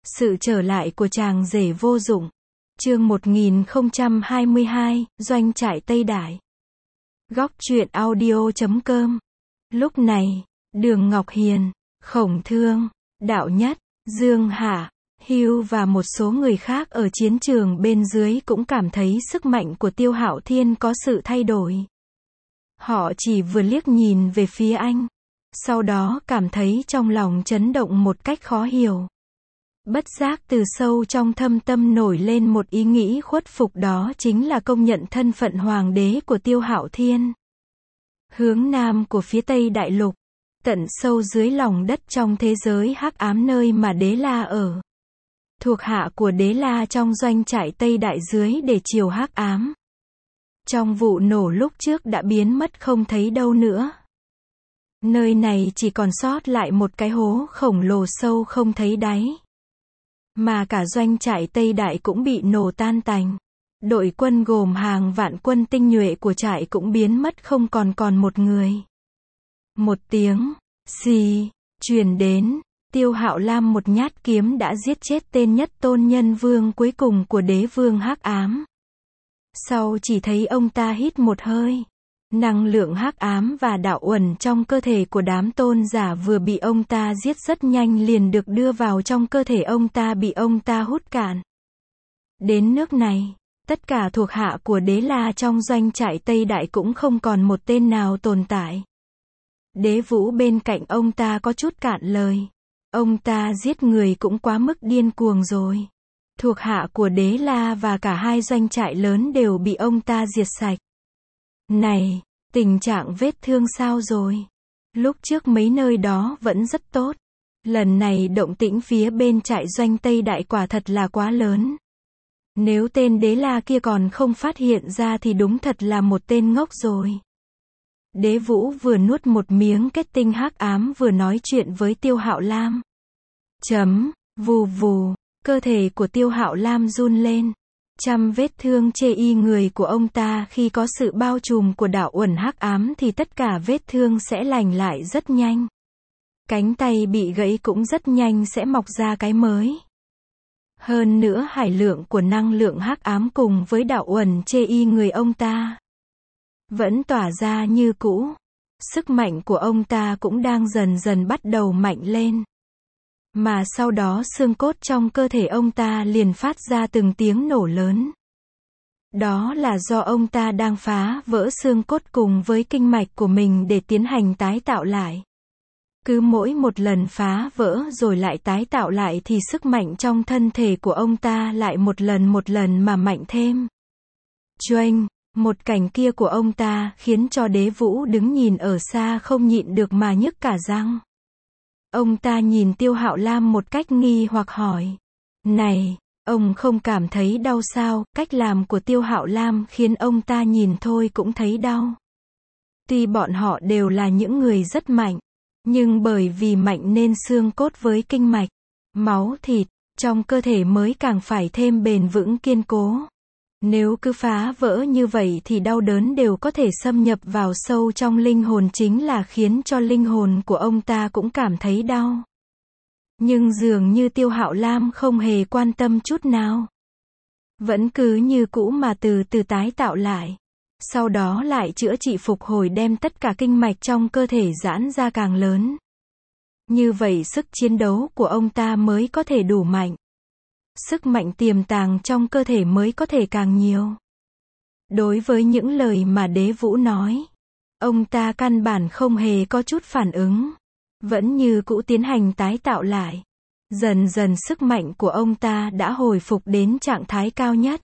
Sự trở lại của chàng rể vô dụng. Chương 1022, Doanh trại Tây Đại. Góc truyện audio.com. Lúc này, Đường Ngọc Hiền, Khổng Thương, Đạo Nhất, Dương Hạ, Hưu và một số người khác ở chiến trường bên dưới cũng cảm thấy sức mạnh của Tiêu Hạo Thiên có sự thay đổi. Họ chỉ vừa liếc nhìn về phía anh, sau đó cảm thấy trong lòng chấn động một cách khó hiểu. Bất giác từ sâu trong thâm tâm nổi lên một ý nghĩ khuất phục, đó chính là công nhận thân phận hoàng đế của Tiêu Hạo Thiên. Hướng nam của phía Tây Đại Lục, tận sâu dưới lòng đất trong thế giới hắc ám nơi mà Đế La ở. Thuộc hạ của Đế La trong doanh trại Tây Đại dưới để chiều hắc ám. Trong vụ nổ lúc trước đã biến mất không thấy đâu nữa. Nơi này chỉ còn sót lại một cái hố khổng lồ sâu không thấy đáy. Mà cả doanh trại Tây Đại cũng bị nổ tan tành. Đội quân gồm hàng vạn quân tinh nhuệ của trại cũng biến mất không còn một người. Một tiếng xì truyền đến, Tiêu Hạo Lam một nhát kiếm đã giết chết tên nhất tôn nhân vương cuối cùng của đế vương hắc ám. Sau chỉ thấy ông ta hít một hơi, năng lượng hắc ám và đạo uẩn trong cơ thể của đám tôn giả vừa bị ông ta giết rất nhanh liền được đưa vào trong cơ thể ông ta, bị ông ta hút cạn. Đến nước này, tất cả thuộc hạ của Đế La trong doanh trại Tây Đại cũng không còn một tên nào tồn tại. Đế Vũ bên cạnh ông ta có chút cạn lời. Ông ta giết người cũng quá mức điên cuồng rồi. Thuộc hạ của Đế La và cả hai doanh trại lớn đều bị ông ta diệt sạch. Này, tình trạng vết thương sao rồi? Lúc trước mấy nơi đó vẫn rất tốt. Lần này động tĩnh phía bên trại doanh Tây Đại quả thật là quá lớn. Nếu tên Đế La kia còn không phát hiện ra thì đúng thật là một tên ngốc rồi. Đế Vũ vừa nuốt một miếng kết tinh hắc ám vừa nói chuyện với Tiêu Hạo Lam. Vù vù, cơ thể của Tiêu Hạo Lam run lên. Trăm vết thương chê y người của ông ta khi có sự bao trùm của đạo uẩn hắc ám thì tất cả vết thương sẽ lành lại rất nhanh. Cánh tay bị gãy cũng rất nhanh sẽ mọc ra cái mới. Hơn nữa hải lượng của năng lượng hắc ám cùng với đạo uẩn chê y người ông ta vẫn tỏa ra như cũ. Sức mạnh của ông ta cũng đang dần dần bắt đầu mạnh lên. Mà sau đó xương cốt trong cơ thể ông ta liền phát ra từng tiếng nổ lớn. Đó là do ông ta đang phá vỡ xương cốt cùng với kinh mạch của mình để tiến hành tái tạo lại. Cứ mỗi một lần phá vỡ rồi lại tái tạo lại thì sức mạnh trong thân thể của ông ta lại một lần mà mạnh thêm. Choanh, một cảnh kia của ông ta khiến cho Đế Vũ đứng nhìn ở xa không nhịn được mà nhức cả răng. Ông ta nhìn Tiêu Hạo Lam một cách nghi hoặc hỏi. Này, ông không cảm thấy đau sao? Cách làm của Tiêu Hạo Lam khiến ông ta nhìn thôi cũng thấy đau. Tuy bọn họ đều là những người rất mạnh, nhưng bởi vì mạnh nên xương cốt với kinh mạch, máu thịt trong cơ thể mới càng phải thêm bền vững kiên cố. Nếu cứ phá vỡ như vậy thì đau đớn đều có thể xâm nhập vào sâu trong linh hồn, chính là khiến cho linh hồn của ông ta cũng cảm thấy đau. Nhưng dường như Tiêu Hạo Lam không hề quan tâm chút nào. Vẫn cứ như cũ mà từ từ tái tạo lại. Sau đó lại chữa trị phục hồi, đem tất cả kinh mạch trong cơ thể giãn ra càng lớn. Như vậy sức chiến đấu của ông ta mới có thể đủ mạnh. Sức mạnh tiềm tàng trong cơ thể mới có thể càng nhiều. Đối với những lời mà Đế Vũ nói, ông ta căn bản không hề có chút phản ứng. Vẫn như cũ tiến hành tái tạo lại. Dần dần sức mạnh của ông ta đã hồi phục đến trạng thái cao nhất.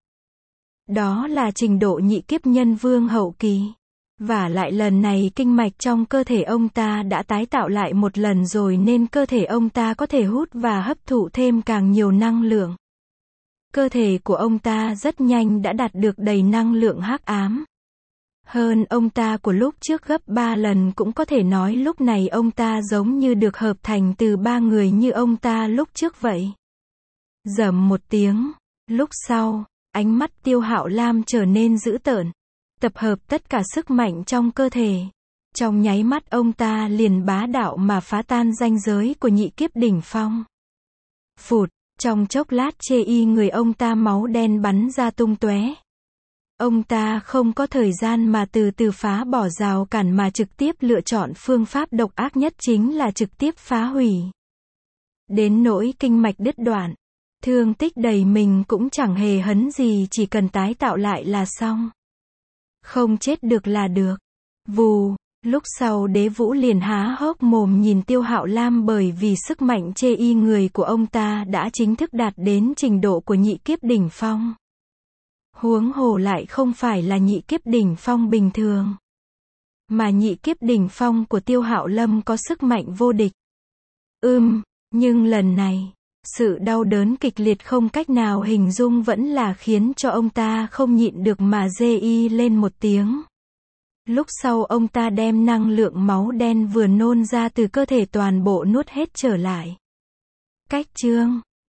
Đó là trình độ nhị kiếp nhân vương hậu kỳ. Và lại lần này kinh mạch trong cơ thể ông ta đã tái tạo lại một lần rồi nên cơ thể ông ta có thể hút và hấp thụ thêm càng nhiều năng lượng. Cơ thể của ông ta rất nhanh đã đạt được đầy năng lượng hắc ám. Hơn ông ta của lúc trước gấp 3 lần, cũng có thể nói lúc này ông ta giống như được hợp thành từ 3 người như ông ta lúc trước vậy. Rầm một tiếng, lúc sau, ánh mắt Tiêu Hạo Lam trở nên dữ tợn, tập hợp tất cả sức mạnh trong cơ thể. Trong nháy mắt ông ta liền bá đạo mà phá tan ranh giới của nhị kiếp đỉnh phong. Phụt, Trong chốc lát chê y người ông ta máu đen bắn ra tung tóe. Ông ta không có thời gian mà từ từ phá bỏ rào cản mà trực tiếp lựa chọn phương pháp độc ác nhất chính là trực tiếp phá hủy. Đến nỗi kinh mạch đứt đoạn, thương tích đầy mình cũng chẳng hề hấn gì, chỉ cần tái tạo lại là xong. Không chết được là được. Vù, lúc sau Đế Vũ liền há hốc mồm nhìn Tiêu Hạo Lam, bởi vì sức mạnh chê y người của ông ta đã chính thức đạt đến trình độ của nhị kiếp đỉnh phong. Huống hồ lại không phải là nhị kiếp đỉnh phong bình thường, mà nhị kiếp đỉnh phong của Tiêu Hạo Lâm có sức mạnh vô địch. Nhưng lần này, sự đau đớn kịch liệt không cách nào hình dung vẫn là khiến cho ông ta không nhịn được mà rê y lên một tiếng. Lúc sau ông ta đem năng lượng máu đen vừa nôn ra từ cơ thể toàn bộ nuốt hết trở lại. Cách chương